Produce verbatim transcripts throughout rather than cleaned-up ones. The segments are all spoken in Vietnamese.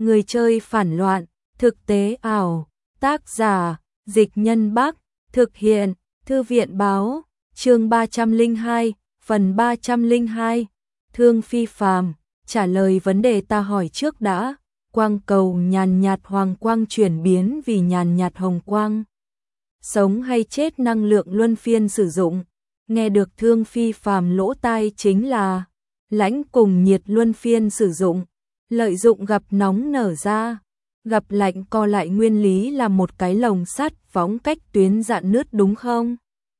Người chơi phản loạn, thực tế ảo, tác giả, Dịch Nhân Bắc, thực hiện, Thư viện báo, chương ba trăm lẻ hai, phần ba trăm lẻ hai, Thương Phi Phàm, trả lời vấn đề ta hỏi trước đã, quang cầu nhàn nhạt hoàng quang chuyển biến vì nhàn nhạt hồng quang. Sống hay chết năng lượng luân phiên sử dụng, nghe được Thương Phi Phàm lỗ tai chính là lãnh cùng nhiệt luân phiên sử dụng, lợi dụng gặp nóng nở ra, gặp lạnh co lại nguyên lý là một cái lồng sắt phóng cách tuyến dạn nứt đúng không?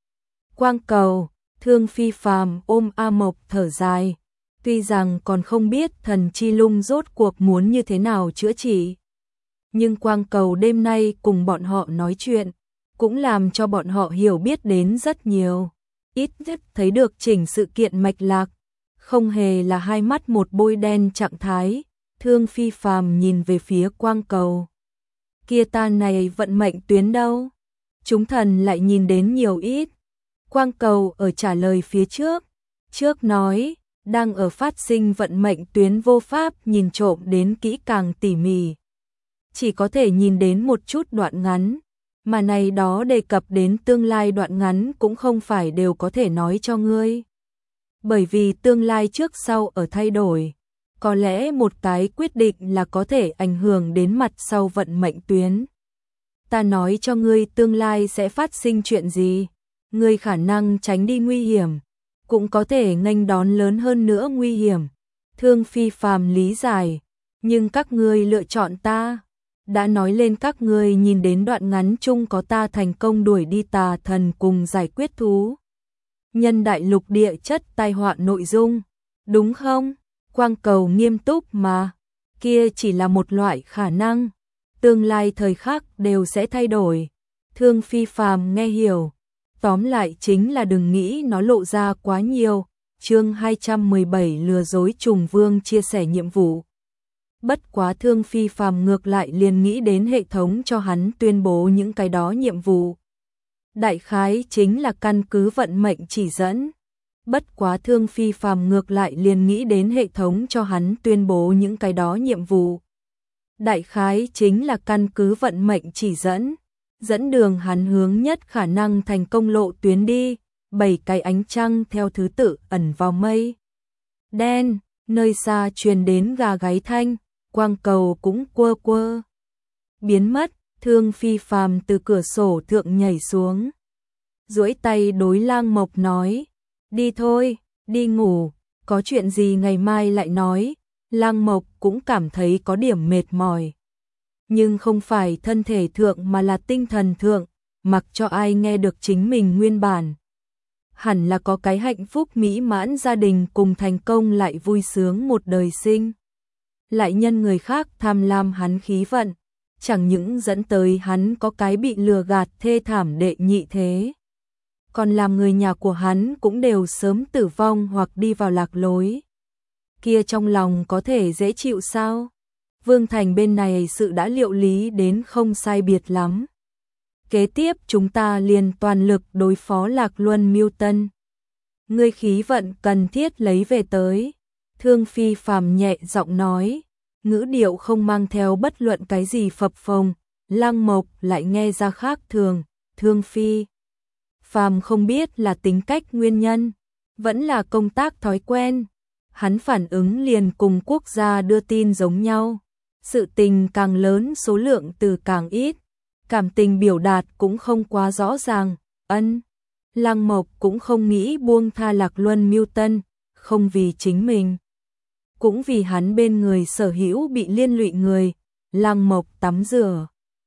Quang cầu, Thương Phi Phàm ôm A Mộc thở dài, tuy rằng còn không biết thần chi lung rốt cuộc muốn như thế nào chữa trị. Nhưng quang cầu đêm nay cùng bọn họ nói chuyện, cũng làm cho bọn họ hiểu biết đến rất nhiều, ít nhất thấy được chỉnh sự kiện mạch lạc, không hề là hai mắt một bôi đen trạng thái. Thương Phi Phàm nhìn về phía quang cầu. Kia ta này vận mệnh tuyến đâu? Chúng thần lại nhìn đến nhiều ít. Quang cầu ở trả lời phía trước. Trước nói, đang ở phát sinh vận mệnh tuyến vô pháp nhìn trộm đến kỹ càng tỉ mỉ. Chỉ có thể nhìn đến một chút đoạn ngắn. Mà này đó đề cập đến tương lai đoạn ngắn cũng không phải đều có thể nói cho ngươi. Bởi vì tương lai trước sau ở thay đổi. Có lẽ một cái quyết định là có thể ảnh hưởng đến mặt sau vận mệnh tuyến. Ta nói cho ngươi tương lai sẽ phát sinh chuyện gì, ngươi khả năng tránh đi nguy hiểm, cũng có thể nghênh đón lớn hơn nữa nguy hiểm. Thương Phi Phàm lý giải, nhưng các ngươi lựa chọn ta, đã nói lên các ngươi nhìn đến đoạn ngắn chung có ta thành công đuổi đi tà thần cùng giải quyết thú nhân đại lục địa chất tai họa nội dung, đúng không? Quang cầu nghiêm túc mà, kia chỉ là một loại khả năng, tương lai thời khắc đều sẽ thay đổi. Thương Phi Phàm nghe hiểu, tóm lại chính là đừng nghĩ nó lộ ra quá nhiều. Chương hai trăm mười bảy lừa dối trùng vương chia sẻ nhiệm vụ. Bất quá Thương Phi Phàm ngược lại liền nghĩ đến hệ thống cho hắn tuyên bố những cái đó nhiệm vụ. Đại khái chính là căn cứ vận mệnh chỉ dẫn. Bất quá Thương Phi Phàm ngược lại liền nghĩ đến hệ thống cho hắn tuyên bố những cái đó nhiệm vụ. Đại khái chính là căn cứ vận mệnh chỉ dẫn, dẫn đường hắn hướng nhất khả năng thành công lộ tuyến đi, bảy cái ánh trăng theo thứ tự ẩn vào mây đen, nơi xa truyền đến gà gáy thanh, quang cầu cũng quơ quơ biến mất. Thương Phi Phàm từ cửa sổ thượng nhảy xuống, duỗi tay đối Lang Mộc nói: đi thôi, đi ngủ, có chuyện gì ngày mai lại nói. Lang Mộc cũng cảm thấy có điểm mệt mỏi, nhưng không phải thân thể thượng mà là tinh thần thượng, mặc cho ai nghe được chính mình nguyên bản. Hẳn là có cái hạnh phúc mỹ mãn gia đình cùng thành công lại vui sướng một đời sinh. Lại nhân người khác tham lam hắn khí vận, chẳng những dẫn tới hắn có cái bị lừa gạt thê thảm đệ nhị thế. Còn làm người nhà của hắn cũng đều sớm tử vong hoặc đi vào lạc lối. Kia trong lòng có thể dễ chịu sao? Vương Thành bên này sự đã liệu lý đến không sai biệt lắm. Kế tiếp chúng ta liền toàn lực đối phó Lạc Luân Miêu Tân. Ngươi khí vận cần thiết lấy về tới. Thương Phi Phàm nhẹ giọng nói, ngữ điệu không mang theo bất luận cái gì phập phồng. Lang Mộc lại nghe ra khác thường. Thương Phi Phàm không biết là tính cách nguyên nhân, vẫn là công tác thói quen. Hắn phản ứng liền cùng quốc gia đưa tin giống nhau. Sự tình càng lớn số lượng từ càng ít. Cảm tình biểu đạt cũng không quá rõ ràng. Ân, Lang Mộc cũng không nghĩ buông tha Lạc Luân Miêu Tân, không vì chính mình, cũng vì hắn bên người sở hữu bị liên lụy người. Lang Mộc tắm rửa,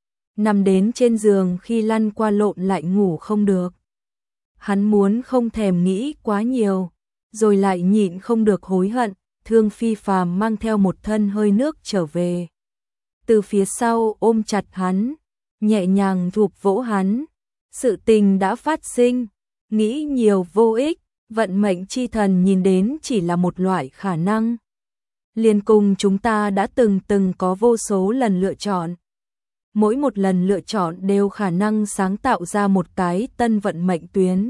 nằm đến trên giường khi lăn qua lộn lại ngủ không được. Hắn muốn không thèm nghĩ quá nhiều, rồi lại nhịn không được hối hận. Thương Phi Phàm mang theo một thân hơi nước trở về, từ phía sau ôm chặt hắn, nhẹ nhàng thụp vỗ hắn. Sự tình đã phát sinh, nghĩ nhiều vô ích, vận mệnh chi thần nhìn đến chỉ là một loại khả năng. Liên cùng chúng ta đã từng từng có vô số lần lựa chọn. Mỗi một lần lựa chọn đều khả năng sáng tạo ra một cái tân vận mệnh tuyến.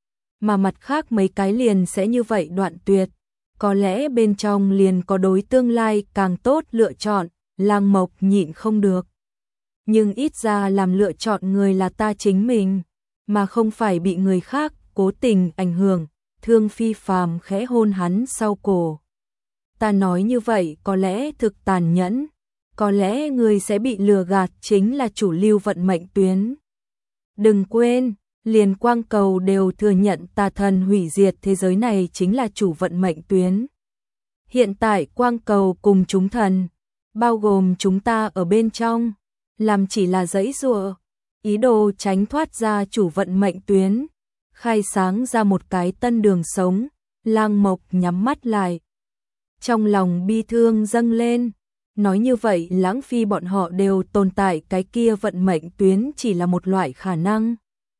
Mà mặt khác mấy cái liền sẽ như vậy đoạn tuyệt. Có lẽ bên trong liền có đối tương lai càng tốt lựa chọn, Lang Mộc nhịn không được. Nhưng ít ra làm lựa chọn người là ta chính mình, mà không phải bị người khác cố tình ảnh hưởng. Thương Phi Phàm khẽ hôn hắn sau cổ. Ta nói như vậy có lẽ thực tàn nhẫn, có lẽ người sẽ bị lừa gạt chính là chủ lưu vận mệnh tuyến. Đừng quên, liền Quang Cầu đều thừa nhận tà thần hủy diệt thế giới này chính là chủ vận mệnh tuyến. Hiện tại Quang Cầu cùng chúng thần, bao gồm chúng ta ở bên trong, làm chỉ là giãy giụa, ý đồ tránh thoát ra chủ vận mệnh tuyến, khai sáng ra một cái tân đường sống. Lang Mộc nhắm mắt lại, trong lòng bi thương dâng lên. Nói như vậy Lãng Phi bọn họ đều tồn tại cái kia vận mệnh tuyến chỉ là một loại khả năng.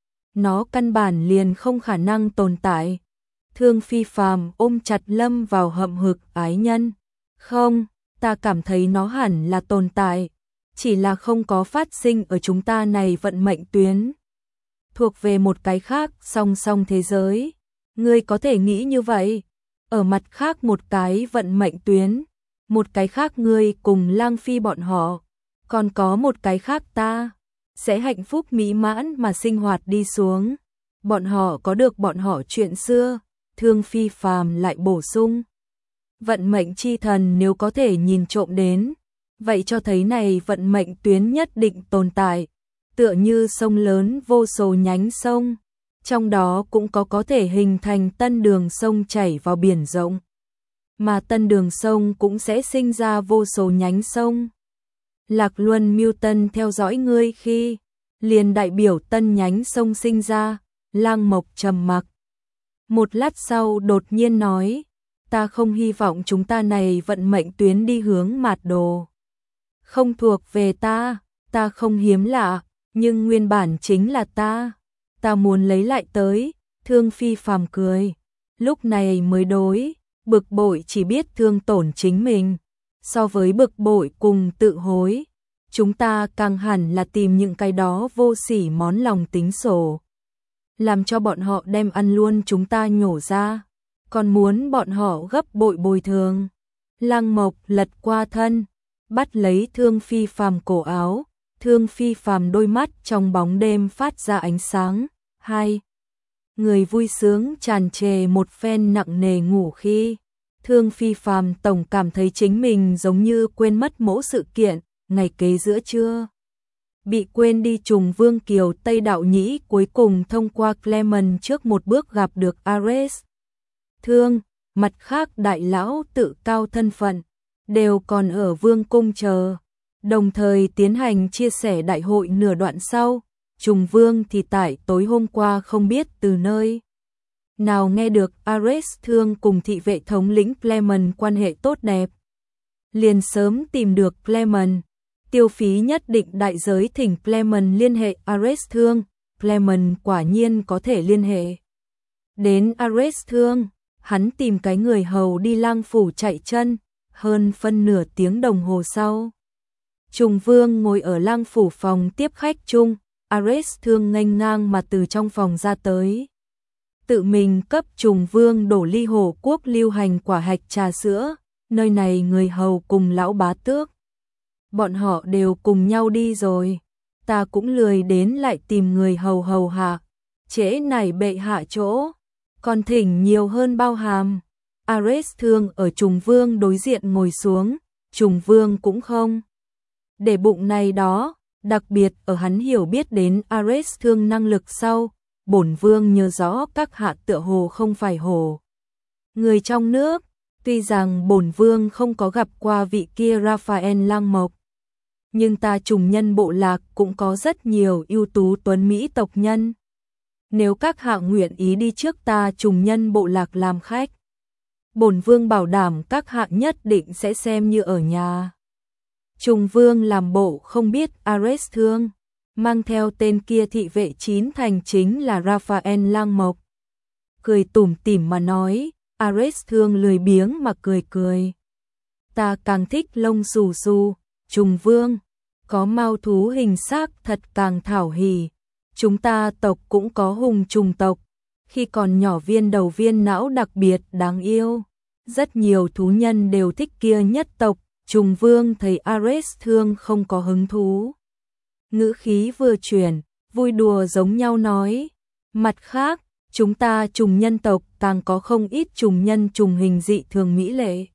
Nó căn bản liền không khả năng tồn tại. Thương Phi Phàm ôm chặt lâm vào hậm hực ái nhân. Không, ta cảm thấy nó hẳn là tồn tại, chỉ là không có phát sinh ở chúng ta này vận mệnh tuyến. Thuộc về một cái khác song song thế giới. Ngươi có thể nghĩ như vậy. Ở mặt khác một cái vận mệnh tuyến, một cái khác ngươi cùng Lang Phi bọn họ, còn có một cái khác ta, sẽ hạnh phúc mỹ mãn mà sinh hoạt đi xuống. Bọn họ có được bọn họ chuyện xưa. Thương Phi Phàm lại bổ sung. Vận mệnh chi thần nếu có thể nhìn trộm đến, vậy cho thấy này vận mệnh tuyến nhất định tồn tại, tựa như sông lớn vô số nhánh sông, trong đó cũng có có thể hình thành tân đường sông chảy vào biển rộng. Mà tân đường sông cũng sẽ sinh ra vô số nhánh sông. Lạc Luân Miêu Tân theo dõi ngươi khi, liền đại biểu tân nhánh sông sinh ra. Lang Mộc trầm mặc. Một lát sau đột nhiên nói, ta không hy vọng chúng ta này vận mệnh tuyến đi hướng mạt đồ. Không thuộc về ta, ta không hiếm lạ, nhưng nguyên bản chính là ta. Ta muốn lấy lại tới. Thương Phi Phàm cười. Lúc này mới đối, bực bội chỉ biết thương tổn chính mình. So với bực bội cùng tự hối, chúng ta càng hẳn là tìm những cái đó vô sỉ món lòng tính sổ. Làm cho bọn họ đem ăn luôn chúng ta nhổ ra, còn muốn bọn họ gấp bội bồi thường. Lang Mộc lật qua thân, bắt lấy Thương Phi Phàm cổ áo. Thương Phi Phàm đôi mắt trong bóng đêm phát ra ánh sáng. Hai người vui sướng tràn trề một phen nặng nề ngủ khi. Thương Phi Phàm tổng cảm thấy chính mình giống như quên mất mỗi sự kiện. Ngày kế giữa trưa, bị quên đi trùng vương kiều Tây Đạo Nhĩ cuối cùng thông qua Clement trước một bước gặp được Ares. Thương, mặt khác đại lão tự cao thân phận, đều còn ở vương cung chờ, đồng thời tiến hành chia sẻ đại hội. Nửa đoạn sau, trùng vương thì tại tối hôm qua không biết từ nơi nào nghe được Ares Thương cùng thị vệ thống lĩnh Clement quan hệ tốt đẹp, liền sớm tìm được Clement, tiêu phí nhất định đại giới thỉnh Clement liên hệ Ares Thương. Clement quả nhiên có thể liên hệ đến Ares Thương, hắn tìm cái người hầu đi lang phủ chạy chân. Hơn phân nửa tiếng đồng hồ sau, Trùng Vương ngồi ở lang phủ phòng tiếp khách chung. Ares Thương nghênh ngang mà từ trong phòng ra tới, tự mình cấp Trùng Vương đổ ly Hổ Quốc lưu hành quả hạch trà sữa. Nơi này người hầu cùng lão bá tước, bọn họ đều cùng nhau đi rồi, ta cũng lười đến lại tìm người hầu hầu hạ, trễ nải bệ hạ chỗ, còn thỉnh nhiều hơn bao hàm. Ares Thương ở Trùng Vương đối diện ngồi xuống. Trùng Vương cũng không để bụng này đó, đặc biệt ở hắn hiểu biết đến Ares Thương năng lực sau, bổn vương nhớ rõ các hạ tựa hồ không phải hồ người trong nước. Tuy rằng bổn vương không có gặp qua vị kia Raphael Lang Mộc, nhưng ta Trùng Nhân bộ lạc cũng có rất nhiều ưu tú tuấn mỹ tộc nhân. Nếu các hạ nguyện ý đi trước ta Trùng Nhân bộ lạc làm khách, bổn vương bảo đảm các hạ nhất định sẽ xem như ở nhà. Trùng Vương làm bộ không biết Ares Thương mang theo tên kia thị vệ chín thành chính là Raphael Lang Mộc, cười tủm tỉm mà nói. Ares Thương lười biếng mà cười cười. Ta càng thích lông xù xù. Trùng Vương, có mao thú hình xác thật càng thảo hỉ. Chúng ta tộc cũng có hùng trùng tộc, khi còn nhỏ viên đầu viên não đặc biệt đáng yêu. Rất nhiều thú nhân đều thích kia nhất tộc, Trùng Vương thấy Ares Thương không có hứng thú. Ngữ khí vừa chuyển, vui đùa giống nhau nói. Mặt khác, chúng ta trùng nhân tộc càng có không ít trùng nhân trùng hình dị thường mỹ lệ.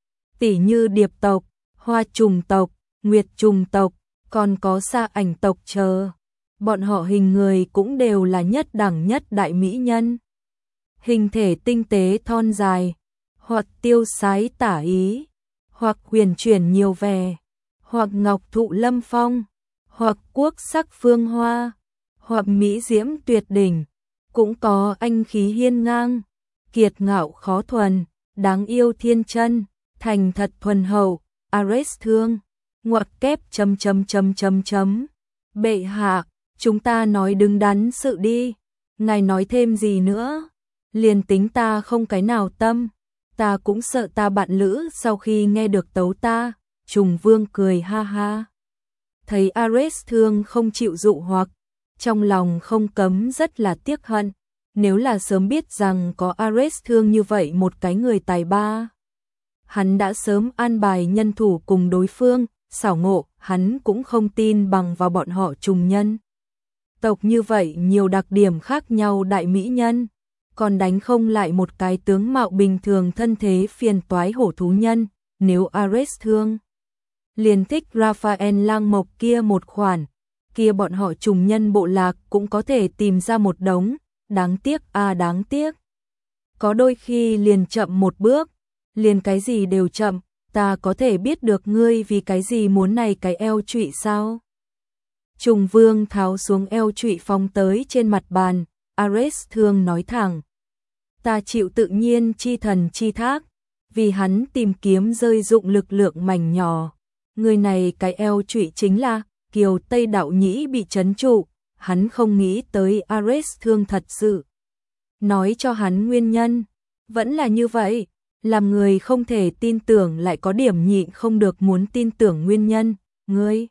Tỉ như điệp tộc, hoa trùng tộc, nguyệt trùng tộc, còn có sa ảnh tộc chờ. Bọn họ hình người cũng đều là nhất đẳng nhất đại mỹ nhân. Hình thể tinh tế thon dài, hoặc tiêu sái tả ý, hoặc huyền chuyển nhiều vẻ, hoặc ngọc thụ lâm phong, hoặc quốc sắc phương hoa, hoặc mỹ diễm tuyệt đỉnh, cũng có anh khí hiên ngang, kiệt ngạo khó thuần, đáng yêu thiên chân, thành thật thuần hậu. Ares Thương ngoặc kép chấm chấm chấm chấm chấm. Bệ hạ, chúng ta nói đứng đắn sự đi, ngài nói thêm gì nữa? Liền tính ta không cái nào tâm, ta cũng sợ ta bạn lữ sau khi nghe được tấu ta. Trùng Vương cười ha ha. Thấy Ares Thương không chịu dụ hoặc, trong lòng không cấm rất là tiếc hận. Nếu là sớm biết rằng có Ares Thương như vậy một cái người tài ba, hắn đã sớm an bài nhân thủ cùng đối phương. Xảo ngộ, hắn cũng không tin bằng vào bọn họ trùng nhân tộc như vậy nhiều đặc điểm khác nhau đại mỹ nhân, còn đánh không lại một cái tướng mạo bình thường thân thế phiền toái hổ thú nhân. Nếu Ares Thương liền thích Raphael Lang Mộc kia một khoản, kia bọn họ trùng nhân bộ lạc cũng có thể tìm ra một đống. Đáng tiếc a à, đáng tiếc. Có đôi khi liền chậm một bước, liền cái gì đều chậm. Ta có thể biết được ngươi vì cái gì muốn này cái eo trụy sao? Trùng Vương tháo xuống eo trụy phóng tới trên mặt bàn. Ares Thương nói thẳng. Ta chịu tự nhiên chi thần chi thác, vì hắn tìm kiếm rơi dụng lực lượng mảnh nhỏ. Người này cái eo trụy chính là Kiều Tây Đạo Nhĩ bị trấn trụ, hắn không nghĩ tới Ares Thương thật sự nói cho hắn nguyên nhân. Vẫn là như vậy, làm người không thể tin tưởng lại có điểm nhịn không được muốn tin tưởng nguyên nhân. Ngươi,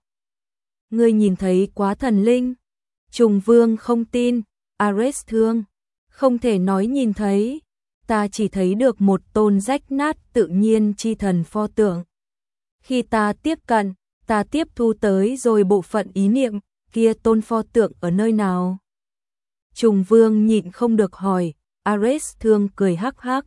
ngươi nhìn thấy quá thần linh? Trùng Vương không tin. Ares Thương, không thể nói nhìn thấy, ta chỉ thấy được một tôn rách nát tự nhiên chi thần pho tượng. Khi ta tiếp cận, ta tiếp thu tới rồi bộ phận ý niệm, kia tôn pho tượng ở nơi nào? Trùng Vương nhịn không được hỏi. Ares Thương cười hắc hắc.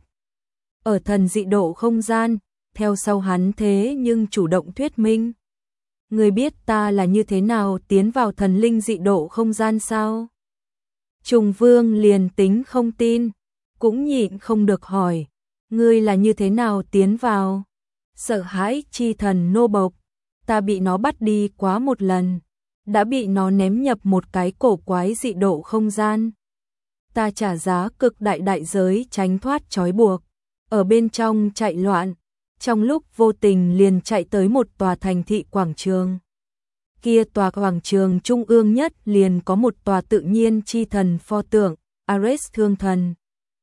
Ở thần dị độ không gian. Theo sau hắn thế nhưng chủ động thuyết minh. Ngươi biết ta là như thế nào tiến vào thần linh dị độ không gian sao? Trùng Vương liền tính không tin, cũng nhịn không được hỏi. Ngươi là như thế nào tiến vào? Sợ hãi chi thần nô bộc, ta bị nó bắt đi quá một lần, đã bị nó ném nhập một cái cổ quái dị độ không gian. Ta trả giá cực đại đại giới tránh thoát trói buộc, ở bên trong chạy loạn, trong lúc vô tình liền chạy tới một tòa thành thị quảng trường. Kia tòa quảng trường trung ương nhất liền có một tòa tự nhiên chi thần pho tượng, Ares Thương thần.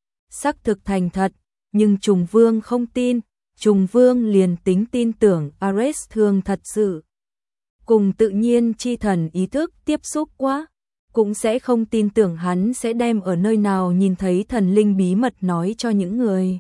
Xác thực thành thật, nhưng Trùng Vương không tin. Trùng Vương liền tính tin tưởng Ares Thương thật sự cùng tự nhiên chi thần ý thức tiếp xúc quá, cũng sẽ không tin tưởng hắn sẽ đem ở nơi nào nhìn thấy thần linh bí mật nói cho những người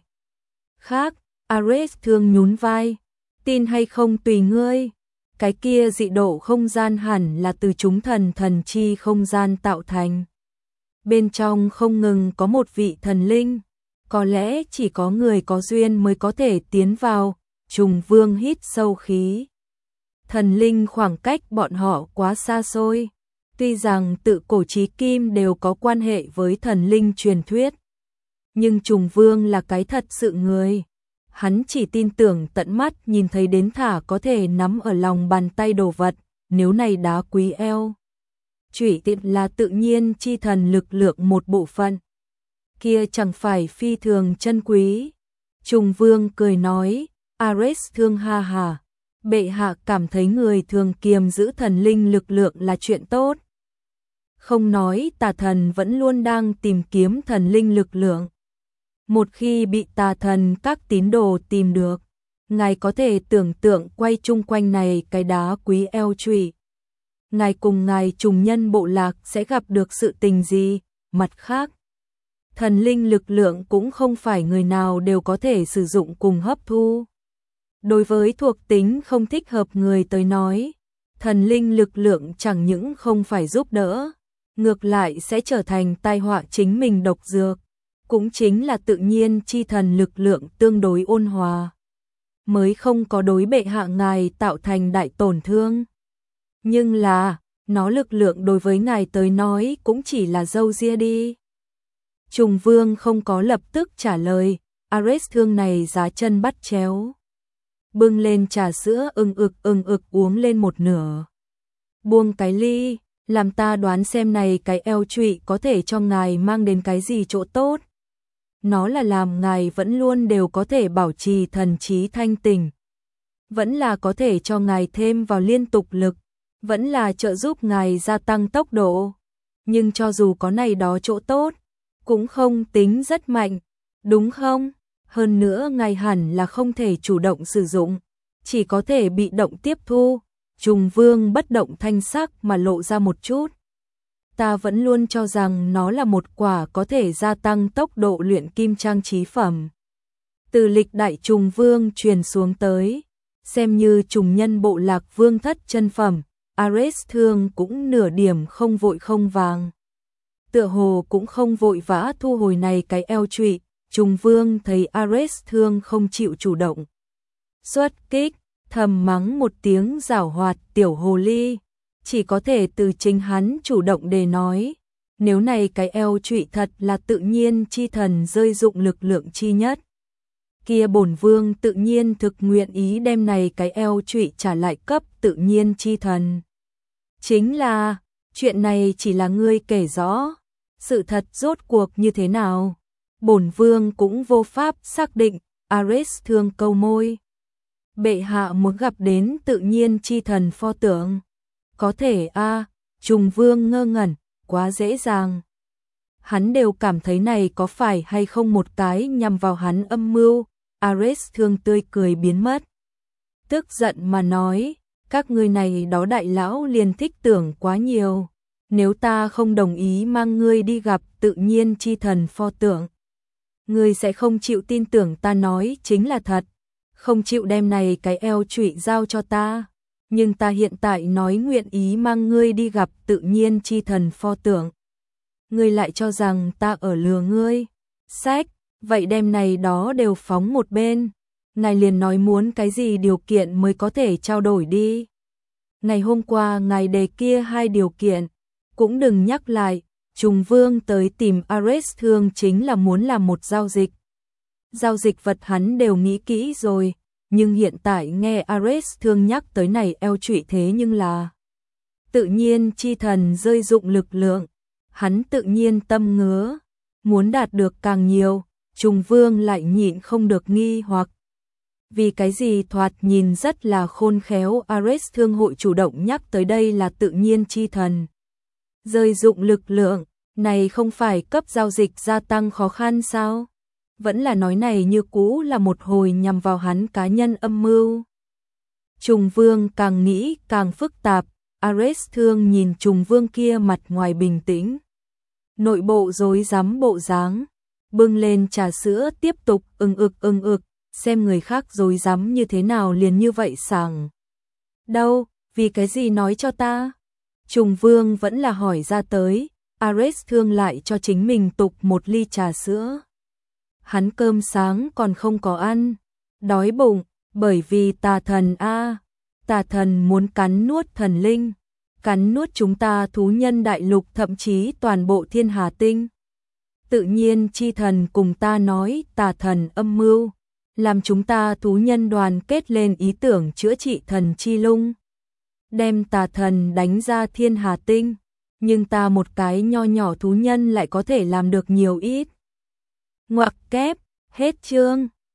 khác. Ares Thương nhún vai, tin hay không tùy ngươi. Cái kia dị độ không gian hẳn là từ chúng thần thần chi không gian tạo thành. Bên trong không ngừng có một vị thần linh, có lẽ chỉ có người có duyên mới có thể tiến vào. Trùng Vương hít sâu khí. Thần linh khoảng cách bọn họ quá xa xôi. Tuy rằng tự cổ chí kim đều có quan hệ với thần linh truyền thuyết, nhưng Trùng Vương là cái thật sự người. Hắn chỉ tin tưởng tận mắt nhìn thấy đến thả có thể nắm ở lòng bàn tay đồ vật. Nếu này đá quý eo chủy tiện là tự nhiên chi thần lực lượng một bộ phận, kia chẳng phải phi thường chân quý. Trùng Vương cười nói. Ares Thương ha hà, bệ hạ cảm thấy người thường kiềm giữ thần linh lực lượng là chuyện tốt. Không nói tà thần vẫn luôn đang tìm kiếm thần linh lực lượng. Một khi bị tà thần các tín đồ tìm được, ngài có thể tưởng tượng quay chung quanh này cái đá quý eo chủy, ngài cùng ngài trùng nhân bộ lạc sẽ gặp được sự tình gì. Mặt khác, thần linh lực lượng cũng không phải người nào đều có thể sử dụng cùng hấp thu. Đối với thuộc tính không thích hợp người tới nói, thần linh lực lượng chẳng những không phải giúp đỡ, ngược lại sẽ trở thành tai họa chính mình độc dược, cũng chính là tự nhiên chi thần lực lượng tương đối ôn hòa, mới không có đối bệ hạ ngài tạo thành đại tổn thương. Nhưng là, nó lực lượng đối với ngài tới nói cũng chỉ là dâu ria đi. Trùng Vương không có lập tức trả lời, Ares thương này giá chân bắt chéo. Bưng lên trà sữa ưng ực ưng ực uống lên một nửa. Buông cái ly, làm ta đoán xem này cái eo trụy có thể cho ngài mang đến cái gì chỗ tốt. Nó là làm ngài vẫn luôn đều có thể bảo trì thần trí thanh tỉnh. Vẫn là có thể cho ngài thêm vào liên tục lực. Vẫn là trợ giúp ngài gia tăng tốc độ. Nhưng cho dù có này đó chỗ tốt, cũng không tính rất mạnh, đúng không? Hơn nữa ngài hẳn là không thể chủ động sử dụng, chỉ có thể bị động tiếp thu. Trùng Vương bất động thanh sắc mà lộ ra một chút. Ta vẫn luôn cho rằng nó là một quả có thể gia tăng tốc độ luyện kim trang trí phẩm. Từ lịch đại Trùng Vương truyền xuống tới, xem như trùng nhân bộ lạc vương thất chân phẩm, Ares thương cũng nửa điểm không vội không vàng. Tựa hồ cũng không vội vã thu hồi này cái eo trụy. Trùng Vương thấy Ares thương không chịu chủ động xuất kích, thầm mắng một tiếng giảo hoạt tiểu hồ ly, chỉ có thể từ chính hắn chủ động đề nói, nếu này cái eo trụy thật là tự nhiên chi thần rơi dụng lực lượng chi nhất, kia bổn vương tự nhiên thực nguyện ý đem này cái eo trụy trả lại cấp tự nhiên chi thần. Chính là, chuyện này chỉ là ngươi kể rõ, sự thật rốt cuộc như thế nào? Bổn vương cũng vô pháp xác định. Ares thương câu môi. Bệ hạ muốn gặp đến tự nhiên chi thần pho tượng. Có thể a à, Trùng Vương ngơ ngẩn, quá dễ dàng. Hắn đều cảm thấy này có phải hay không một cái nhằm vào hắn âm mưu. Ares thương tươi cười biến mất. Tức giận mà nói, các ngươi này đó đại lão liền thích tưởng quá nhiều. Nếu ta không đồng ý mang ngươi đi gặp tự nhiên chi thần pho tượng, ngươi sẽ không chịu tin tưởng ta nói chính là thật, không chịu đem này cái eo trụy giao cho ta, nhưng ta hiện tại nói nguyện ý mang ngươi đi gặp tự nhiên chi thần pho tượng. Ngươi lại cho rằng ta ở lừa ngươi. Sách, vậy đem này đó đều phóng một bên, ngài liền nói muốn cái gì điều kiện mới có thể trao đổi đi. Ngày hôm qua ngài đề kia hai điều kiện, cũng đừng nhắc lại. Trùng Vương tới tìm Ares thương chính là muốn làm một giao dịch. Giao dịch vật hắn đều nghĩ kỹ rồi, nhưng hiện tại nghe Ares thương nhắc tới này eo trụy thế nhưng là tự nhiên chi thần rơi dụng lực lượng, hắn tự nhiên tâm ngứa, muốn đạt được càng nhiều. Trùng Vương lại nhịn không được nghi hoặc. Vì cái gì thoạt nhìn rất là khôn khéo Ares thương hội chủ động nhắc tới đây là tự nhiên chi thần rơi dụng lực lượng, này không phải cấp giao dịch gia tăng khó khăn sao? Vẫn là nói này như cũ là một hồi nhằm vào hắn cá nhân âm mưu. Trùng Vương càng nghĩ càng phức tạp, Ares thương nhìn Trùng Vương kia mặt ngoài bình tĩnh, nội bộ rối rắm bộ dáng, bưng lên trà sữa tiếp tục ưng ực ưng ực, xem người khác rối rắm như thế nào liền như vậy sảng. Đâu, vì cái gì nói cho ta? Trùng Vương vẫn là hỏi ra tới, Ares thương lại cho chính mình tục một ly trà sữa. Hắn cơm sáng còn không có ăn, đói bụng, bởi vì tà thần a, tà thần muốn cắn nuốt thần linh, cắn nuốt chúng ta thú nhân đại lục thậm chí toàn bộ thiên hà tinh. Tự nhiên chi thần cùng ta nói tà thần âm mưu, làm chúng ta thú nhân đoàn kết lên ý tưởng chữa trị thần chi lung, đem tà thần đánh ra thiên hà tinh, nhưng ta một cái nho nhỏ thú nhân lại có thể làm được nhiều ít. Ngoặc kép, hết chương.